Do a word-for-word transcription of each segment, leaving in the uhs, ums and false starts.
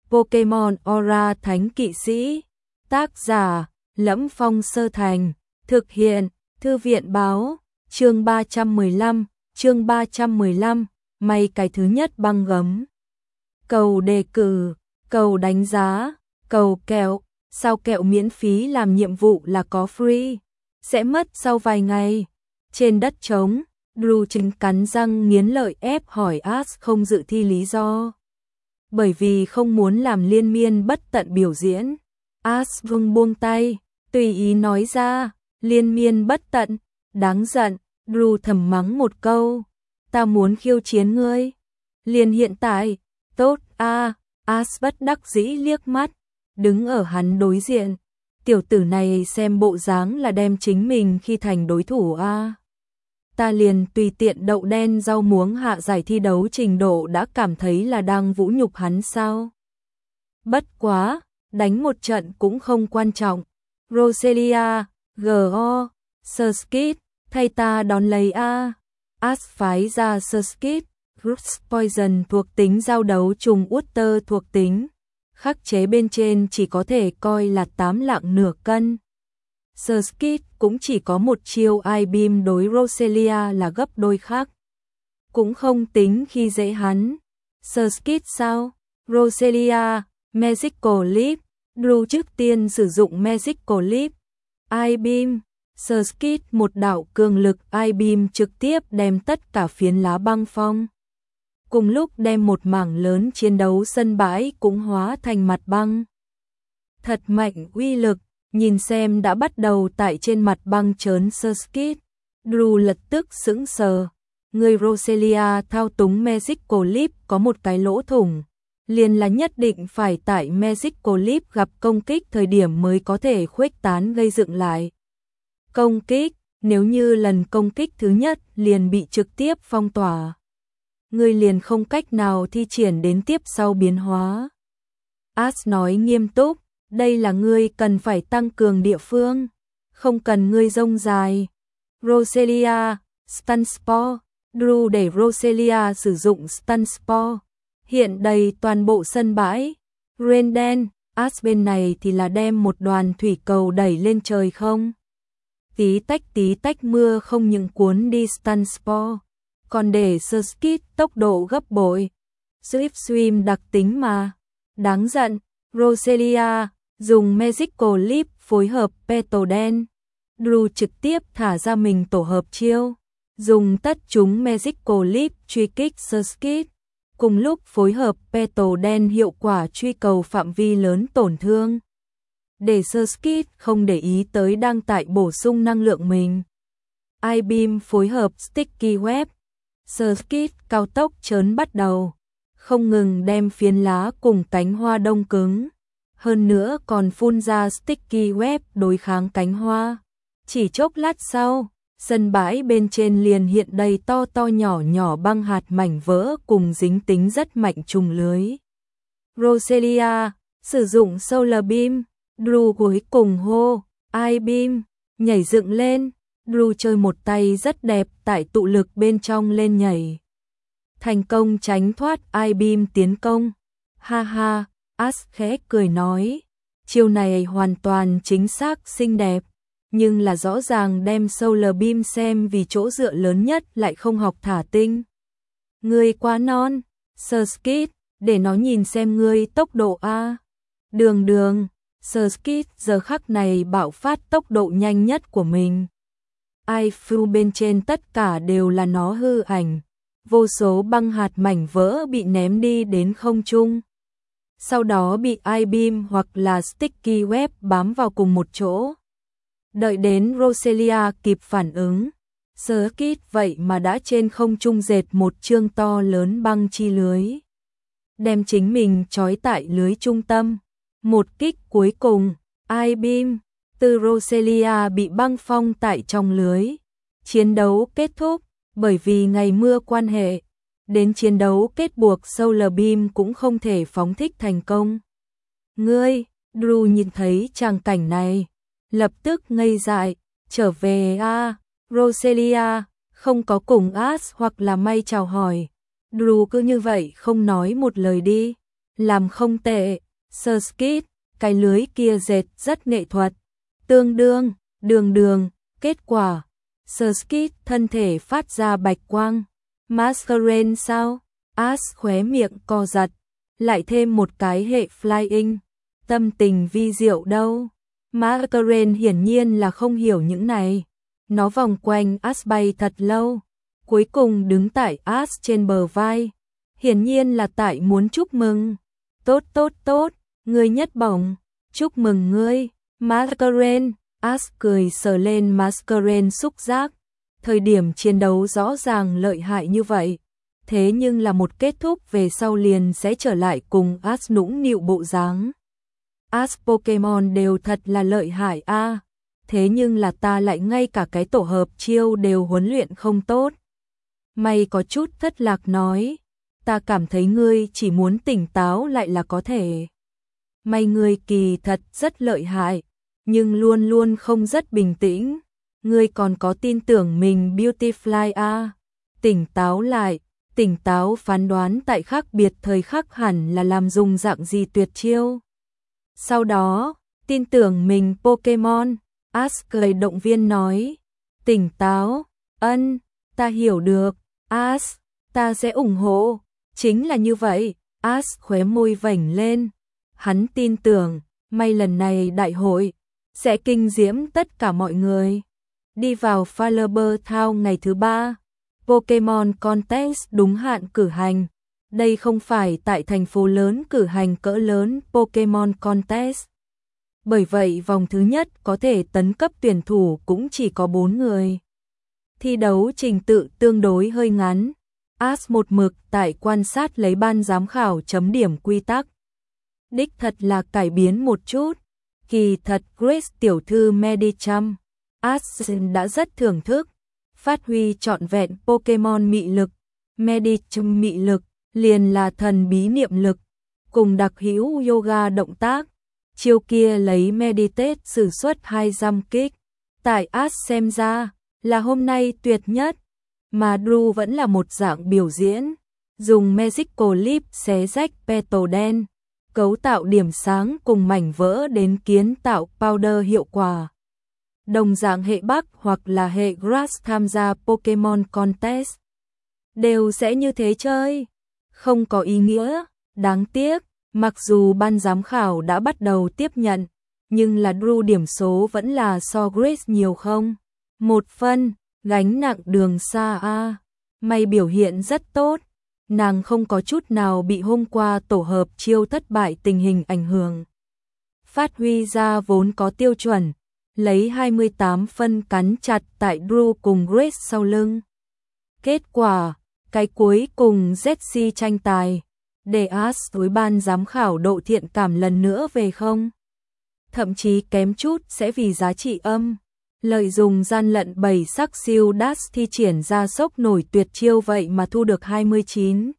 Pokemon Aura Thánh Kỵ Sĩ. Tác giả: Lẫm Phong Sơ Thành. Thực hiện: Thư viện báo. Chương ba trăm mười lăm, chương ba trăm mười lăm, may cái thứ nhất băng gấm. Cầu đề cử, cầu đánh giá, cầu kẹo, sao kẹo miễn phí làm nhiệm vụ là có free, sẽ mất sau vài ngày. Trên đất trống, Drew chính cắn răng nghiến lợi ép hỏi Ash không dự thi lý do. Bởi vì không muốn làm liên miên bất tận biểu diễn. Ash vung buông tay, tùy ý nói ra, liên miên bất tận, đáng giận. Drew thầm mắng một câu, ta muốn khiêu chiến ngươi. Liền hiện tại, tốt a. À, Ash bất đắc dĩ liếc mắt, đứng ở hắn đối diện. Tiểu tử này xem bộ dáng là đem chính mình khi thành đối thủ a. À. Ta liền tùy tiện đậu đen rau muống hạ giải thi đấu trình độ đã cảm thấy là đang vũ nhục hắn sao. Bất quá, đánh một trận cũng không quan trọng. Roselia, giê o, Surskit, thay ta đón lấy a. Ash phái ra Surskit, Roots Poison thuộc tính giao đấu trùng Water thuộc tính. Khắc chế bên trên chỉ có thể coi là tám lạng nửa cân. Surskit cũng chỉ có một chiêu I-Beam đối Roselia là gấp đôi khác. Cũng không tính khi dễ hắn. Surskit sao? Roselia, Magical Leap. Drew trước tiên sử dụng Magical Leap. I-Beam. Surskit một đạo cường lực I-Beam trực tiếp đem tất cả phiến lá băng phong. Cùng lúc đem một mảng lớn chiến đấu sân bãi cũng hóa thành mặt băng. Thật mạnh uy lực, nhìn xem đã bắt đầu tại trên mặt băng trớn Surskit. Drew lập tức sững sờ. Người Roselia thao túng Magical Leap có một cái lỗ thủng. Liền là nhất định phải tại Magical Leap gặp công kích thời điểm mới có thể khuếch tán gây dựng lại. Công kích, nếu như lần công kích thứ nhất liền bị trực tiếp phong tỏa, ngươi liền không cách nào thi triển đến tiếp sau biến hóa. Ash nói nghiêm túc, đây là ngươi cần phải tăng cường địa phương, không cần ngươi rông dài. Roselia, Stun Spore. Drew để Roselia sử dụng Stun Spore, hiện đầy toàn bộ sân bãi. Renden, Ash bên này thì là đem một đoàn thủy cầu đẩy lên trời không. Tí tách tí tách mưa không những cuốn đi Stun Spore, còn để Surskit tốc độ gấp bội. Swift Swim đặc tính mà. Đáng giận. Roselia dùng Magical Leap phối hợp Petal đen. Drew trực tiếp thả ra mình tổ hợp chiêu, dùng tất chúng Magical Leap truy kích Surskit, cùng lúc phối hợp Petal đen hiệu quả truy cầu phạm vi lớn tổn thương. Để Surskit không để ý tới đang tại bổ sung năng lượng mình. I-Beam phối hợp Sticky Web. Surskit cao tốc chớn bắt đầu, không ngừng đem phiến lá cùng cánh hoa đông cứng. Hơn nữa còn phun ra Sticky Web đối kháng cánh hoa. Chỉ chốc lát sau, sân bãi bên trên liền hiện đầy to to nhỏ nhỏ băng hạt mảnh vỡ cùng dính tính rất mạnh trùng lưới. Roselia sử dụng Solar Beam. Drew cuối cùng hô, I-Beam, nhảy dựng lên. Drew chơi một tay rất đẹp tại tụ lực bên trong lên nhảy. Thành công tránh thoát I-Beam tiến công. Ha ha, Ash khẽ cười nói, chiêu này hoàn toàn chính xác xinh đẹp, nhưng là rõ ràng đem Solar Beam xem vì chỗ dựa lớn nhất lại không học thả tinh. Ngươi quá non, Surskit, để nó nhìn xem ngươi tốc độ a. Đường đường. Surskit giờ khắc này bạo phát tốc độ nhanh nhất của mình. I-Fu bên trên tất cả đều là nó hư ảnh. Vô số băng hạt mảnh vỡ bị ném đi đến không trung. Sau đó bị I-Beam hoặc là Sticky Web bám vào cùng một chỗ. Đợi đến Roselia kịp phản ứng, Surskit vậy mà đã trên không trung dệt một chương to lớn băng chi lưới. Đem chính mình trói tại lưới trung tâm. Một kích cuối cùng, I-Beam từ Roselia bị băng phong tại trong lưới. Chiến đấu kết thúc, bởi vì ngày mưa quan hệ, đến chiến đấu kết buộc Solar Beam cũng không thể phóng thích thành công. Ngươi, Drew nhìn thấy tràng cảnh này, lập tức ngây dại, trở về a. Roselia không có cùng Ash hoặc là May chào hỏi. Drew cứ như vậy không nói một lời đi. làm không tệ. Surskit, cái lưới kia dệt rất nghệ thuật. Tương đương, đường đường, kết quả. Surskit thân thể phát ra bạch quang. Masquerade sao? As khóe miệng co giật. Lại thêm một cái hệ flying. Tâm tình vi diệu đâu. Masquerade hiển nhiên là không hiểu những này. Nó vòng quanh As bay thật lâu. Cuối cùng đứng tại As trên bờ vai. Hiển nhiên là tại muốn chúc mừng. Tốt tốt tốt, ngươi nhất bổng. Chúc mừng ngươi. Masquerade. As cười sờ lên Masquerade xúc giác. Thời điểm chiến đấu rõ ràng lợi hại như vậy. Thế nhưng là một kết thúc về sau liền sẽ trở lại cùng As nũng nịu bộ dáng. As Pokemon đều thật là lợi hại a. À. Thế nhưng là ta lại ngay cả cái tổ hợp chiêu đều huấn luyện không tốt. Mày có chút thất lạc nói. Ta cảm thấy ngươi chỉ muốn tỉnh táo lại là có thể. Mày ngươi kỳ thật rất lợi hại. Nhưng luôn luôn không rất bình tĩnh. Ngươi còn có tin tưởng mình Beautifly a. Tỉnh táo lại. Tỉnh táo phán đoán tại khác biệt thời khắc hẳn là làm dùng dạng gì tuyệt chiêu. Sau đó, tin tưởng mình Pokemon. As cười động viên nói. Tỉnh táo, ân, ta hiểu được. As, ta sẽ ủng hộ. Chính là như vậy. As khóe môi vểnh lên. Hắn tin tưởng, may lần này đại hội sẽ kinh diễm tất cả mọi người. Đi vào Fireber Town ngày thứ ba. Pokemon Contest đúng hạn cử hành. Đây không phải tại thành phố lớn cử hành cỡ lớn Pokemon Contest. Bởi vậy vòng thứ nhất có thể tấn cấp tuyển thủ cũng chỉ có bốn người. Thi đấu trình tự tương đối hơi ngắn. As một mực tại quan sát lấy ban giám khảo chấm điểm quy tắc. Đích thật là cải biến một chút. Kỳ thật Grace tiểu thư Medicham, As đã rất thưởng thức. Phát huy trọn vẹn Pokemon mị lực. Medicham mị lực liền là thần bí niệm lực. Cùng đặc hữu yoga động tác. Chiêu kia lấy Meditate sử xuất hai jump kick. Tại As xem ra là hôm nay tuyệt nhất. Mà Drew vẫn là một dạng biểu diễn. Dùng Magical Leap xé rách petal đen. Cấu tạo điểm sáng cùng mảnh vỡ đến kiến tạo powder hiệu quả. Đồng dạng hệ Bắc hoặc là hệ Grass tham gia Pokemon Contest. Đều sẽ như thế chơi. Không có ý nghĩa. Đáng tiếc. Mặc dù ban giám khảo đã bắt đầu tiếp nhận, nhưng là Drew điểm số vẫn là so Grace nhiều không? Một phân, gánh nặng đường xa a. Mày biểu hiện rất tốt, nàng không có chút nào bị hôm qua tổ hợp chiêu thất bại tình hình ảnh hưởng. Phát huy ra vốn có tiêu chuẩn, lấy hai mươi tám phân cắn chặt tại Drew cùng Grace sau lưng. Kết quả, cái cuối cùng Jessie tranh tài. Để As với ban giám khảo độ thiện cảm lần nữa về không? Thậm chí kém chút sẽ vì giá trị âm. Lợi dùng gian lận bảy sắc siêu dash thi triển ra sốc nổi tuyệt chiêu vậy mà thu được hai mươi chín.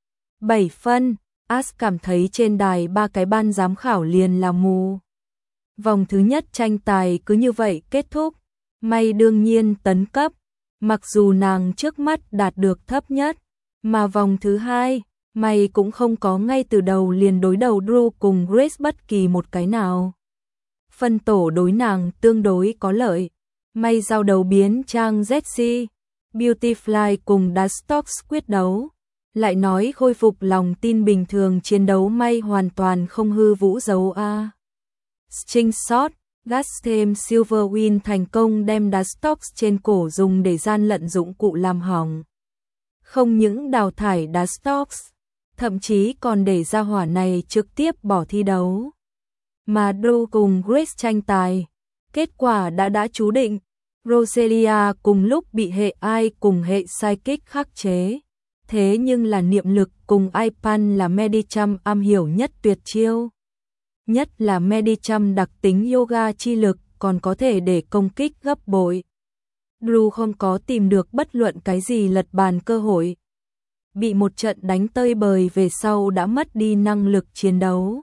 bảy phân, As cảm thấy trên đài ba cái ban giám khảo liền là mù. Vòng thứ nhất tranh tài cứ như vậy kết thúc. May đương nhiên tấn cấp. Mặc dù nàng trước mắt đạt được thấp nhất. Mà vòng thứ hai, May cũng không có ngay từ đầu liền đối đầu Drew cùng Grace bất kỳ một cái nào. Phân tổ đối nàng tương đối có lợi. May giao đầu biến trang Jessie, Beautifly cùng Dustox quyết đấu. Lại nói khôi phục lòng tin bình thường chiến đấu May hoàn toàn không hư vũ dấu A. String Shot, Gas thêm Silverwing thành công đem Dustox trên cổ dùng để gian lận dụng cụ làm hỏng. Không những đào thải Dustox, thậm chí còn để ra hỏa này trực tiếp bỏ thi đấu. Mà Drew cùng Grace tranh tài, kết quả đã đã chú định. Roselia cùng lúc bị hệ ai cùng hệ Psychic khắc chế. Thế nhưng là niệm lực cùng Ipan là Medicham am hiểu nhất tuyệt chiêu. Nhất là Medicham đặc tính yoga chi lực còn có thể để công kích gấp bội. Drew không có tìm được bất luận cái gì lật bàn cơ hội. Bị một trận đánh tơi bời về sau đã mất đi năng lực chiến đấu.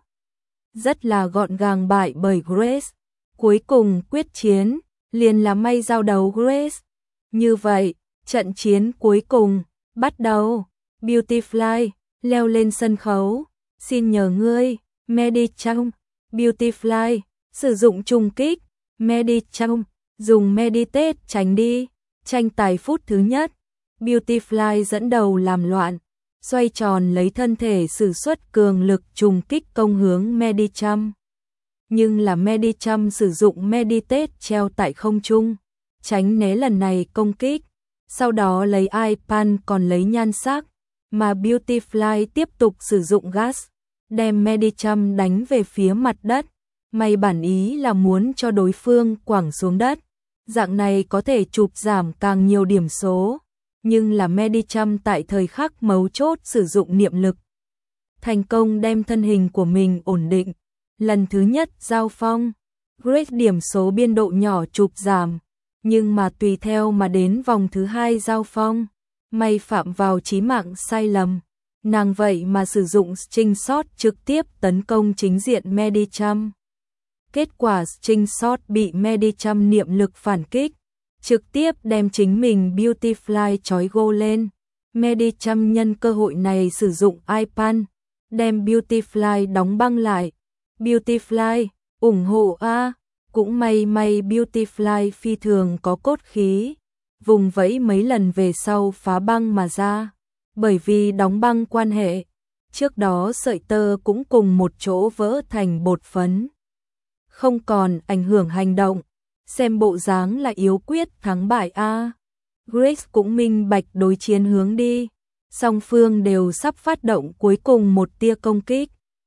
Rất là gọn gàng bại bởi Grace. Cuối cùng quyết chiến, liền là May giao đấu Grace. Như vậy, trận chiến cuối cùng, bắt đầu. Beautifly, leo lên sân khấu. xin nhờ ngươi, Medicham, Beautyfly, sử dụng trùng kích, Medicham, dùng Meditate tránh đi, tranh tài phút thứ nhất, Beautyfly dẫn đầu làm loạn, xoay tròn lấy thân thể sử xuất cường lực trùng kích công hướng Medicham. Nhưng là Medicham sử dụng Meditate treo tại không trung, tránh né lần này công kích, sau đó lấy iPan còn lấy nhan sắc, mà Beautyfly tiếp tục sử dụng gas, đem Medicham đánh về phía mặt đất, may bản ý là muốn cho đối phương quẳng xuống đất, dạng này có thể chụp giảm càng nhiều điểm số, nhưng là Medicham tại thời khắc mấu chốt sử dụng niệm lực, thành công đem thân hình của mình ổn định. Lần thứ nhất giao phong, Grace điểm số biên độ nhỏ chụp giảm, nhưng mà tùy theo mà đến vòng thứ hai giao phong, may phạm vào chí mạng sai lầm, nàng vậy mà sử dụng string shot trực tiếp tấn công chính diện Medicham. Kết quả string shot bị Medicham niệm lực phản kích, trực tiếp đem chính mình Beautyfly trói gô lên. Medicham nhân cơ hội này sử dụng iPan, đem Beautyfly đóng băng lại. Beautyfly, ủng hộ a, cũng may may Beautyfly phi thường có cốt khí, vùng vẫy mấy lần về sau phá băng mà ra, bởi vì đóng băng quan hệ, trước đó sợi tơ cũng cùng một chỗ vỡ thành bột phấn, không còn ảnh hưởng hành động, xem bộ dáng là yếu quyết thắng bại a. Grace cũng minh bạch đối chiến hướng đi, song phương đều sắp phát động cuối cùng một tia công kích.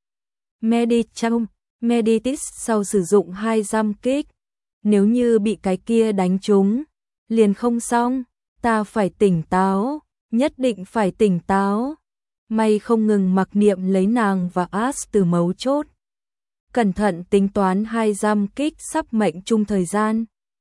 Medicham, Meditis sau sử dụng hai giam kích, nếu như bị cái kia đánh trúng, liền không xong, ta phải tỉnh táo, nhất định phải tỉnh táo. May không ngừng mặc niệm lấy nàng và Ash từ mấu chốt. Cẩn thận tính toán hai giam kích sắp mệnh chung thời gian.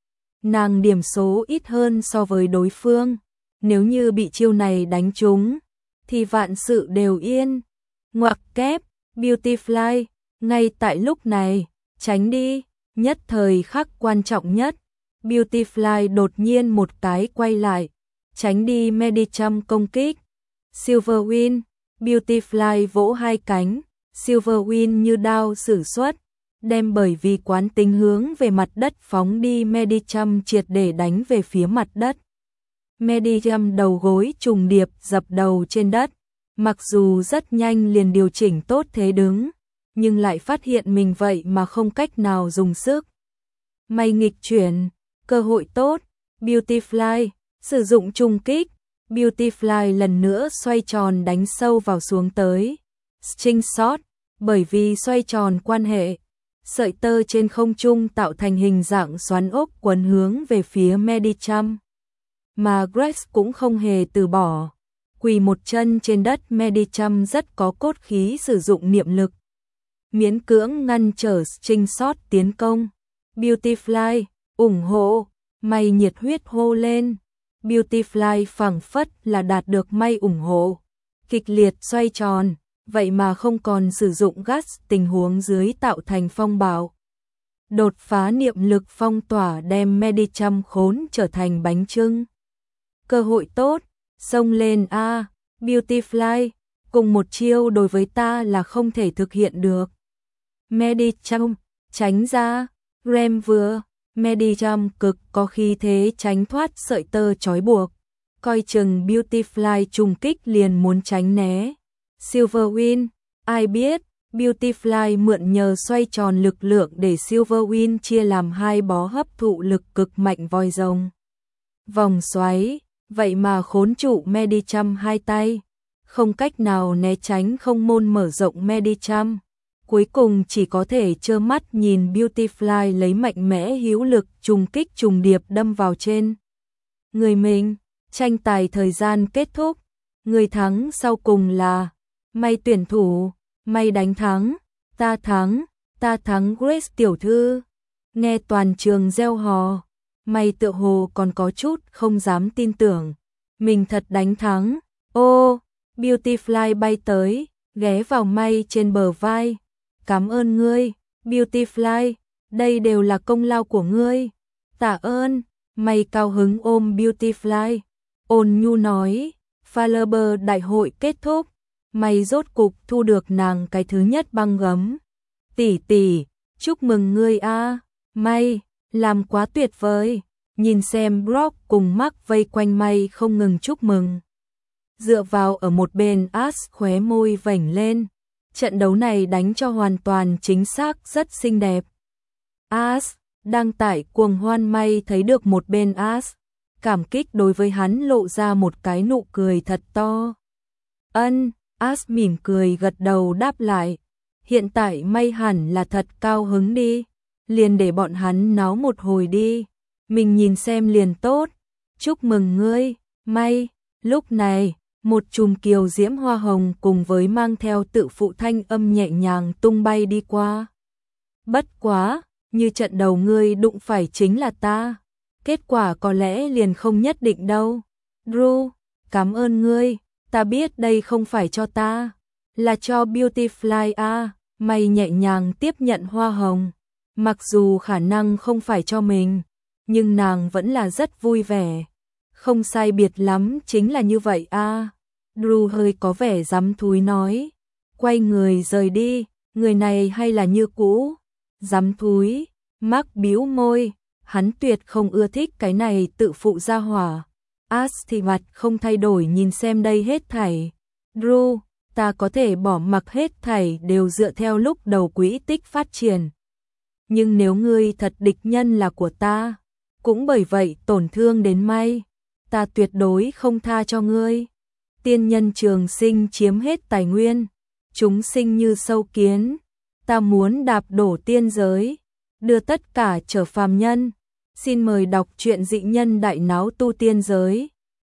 Nàng điểm số ít hơn so với đối phương, nếu như bị chiêu này đánh trúng, thì vạn sự đều yên. Ngoặc kép, Beautyfly, ngay tại lúc này, tránh đi, nhất thời khắc quan trọng nhất. Beautyfly đột nhiên một cái quay lại, tránh đi Medicham công kích. Silverwind, Beautyfly vỗ hai cánh, Silverwind như đao sử xuất, đem bởi vì quán tính hướng về mặt đất phóng đi Medicham triệt để đánh về phía mặt đất. Medicham đầu gối trùng điệp dập đầu trên đất, mặc dù rất nhanh liền điều chỉnh tốt thế đứng, nhưng lại phát hiện mình vậy mà không cách nào dùng sức. May nghịch chuyển, cơ hội tốt, Beautyfly, sử dụng trùng kích, Beautyfly lần nữa xoay tròn đánh sâu vào xuống tới. String shot, bởi vì xoay tròn quan hệ, sợi tơ trên không trung tạo thành hình dạng xoắn ốc quấn hướng về phía Medicham. Mà Grace cũng không hề từ bỏ, quỳ một chân trên đất. Medicham rất có cốt khí sử dụng niệm lực, miễn cưỡng ngăn trở string shot tiến công. Beautyfly, ủng hộ, may nhiệt huyết hô lên. Beautyfly phảng phất là đạt được may ủng hộ, kịch liệt xoay tròn, vậy mà không còn sử dụng gas tình huống dưới tạo thành phong bạo. Đột phá niệm lực phong tỏa đem Medicham khốn trở thành bánh chưng. Cơ hội tốt, xông lên a, Beautyfly, cùng một chiêu đối với ta là không thể thực hiện được. Medicham, tránh ra, Rem vừa, Medicham cực có khí thế tránh thoát sợi tơ trói buộc, coi chừng Beautyfly trùng kích liền muốn tránh né. Silverwind, ai biết, Beautyfly mượn nhờ xoay tròn lực lượng để Silverwind chia làm hai bó hấp thụ lực cực mạnh voi rồng. Vòng xoáy, vậy mà khốn trụ Medicham hai tay, không cách nào né tránh, không môn mở rộng Medicham. Cuối cùng chỉ có thể trơ mắt nhìn Beautyfly lấy mạnh mẽ hữu lực trùng kích trùng điệp đâm vào trên người mình. Tranh tài thời gian kết thúc, người thắng sau cùng là may tuyển thủ, may đánh thắng, ta thắng, ta thắng Grace tiểu thư. Nghe toàn trường reo hò, may tựa hồ còn có chút không dám tin tưởng, mình thật đánh thắng. Ô, Beautyfly bay tới, ghé vào may trên bờ vai. Cảm ơn ngươi, Beautyfly, đây đều là công lao của ngươi. Tạ ơn, may cao hứng ôm Beautyfly, ôn nhu nói. Phalaber đại hội kết thúc, May rốt cục thu được nàng cái thứ nhất băng gấm. Tỷ tỷ, chúc mừng ngươi a, May, làm quá tuyệt vời. Nhìn xem Brock cùng Mark vây quanh May không ngừng chúc mừng. Dựa vào ở một bên, Ash khóe môi vểnh lên. Trận đấu này đánh cho hoàn toàn chính xác, rất xinh đẹp. Ash đang tải cuồng hoan, May thấy được một bên Ash, cảm kích đối với hắn lộ ra một cái nụ cười thật to. Ân, Ash mỉm cười gật đầu đáp lại. Hiện tại May hẳn là thật cao hứng đi, liền để bọn hắn náo một hồi đi, mình nhìn xem liền tốt. Chúc mừng ngươi, May. Lúc này, một chùm kiều diễm hoa hồng cùng với mang theo tự phụ thanh âm nhẹ nhàng tung bay đi qua. Bất quá, như trận đầu ngươi đụng phải chính là ta, kết quả có lẽ liền không nhất định đâu. Drew, cảm ơn ngươi, ta biết đây không phải cho ta, là cho Beautyfly a. May nhẹ nhàng tiếp nhận hoa hồng, mặc dù khả năng không phải cho mình, nhưng nàng vẫn là rất vui vẻ. Không sai biệt lắm chính là như vậy a. Drew hơi có vẻ dám thúi nói, quay người rời đi, người này hay là như cũ. Dám thúi, Mark bĩu môi, hắn tuyệt không ưa thích cái này tự phụ ra hỏa. Ash thì mặt không thay đổi nhìn xem đây hết thảy. Drew, ta có thể bỏ mặc hết thảy đều dựa theo lúc đầu quỹ tích phát triển. Nhưng nếu ngươi thật địch nhân là của ta, cũng bởi vậy tổn thương đến May, ta tuyệt đối không tha cho ngươi. Tiên nhân trường sinh chiếm hết tài nguyên, chúng sinh như sâu kiến, ta muốn đạp đổ tiên giới, đưa tất cả trở phàm nhân. Xin mời đọc truyện Dị Nhân Đại Náo Tu Tiên Giới.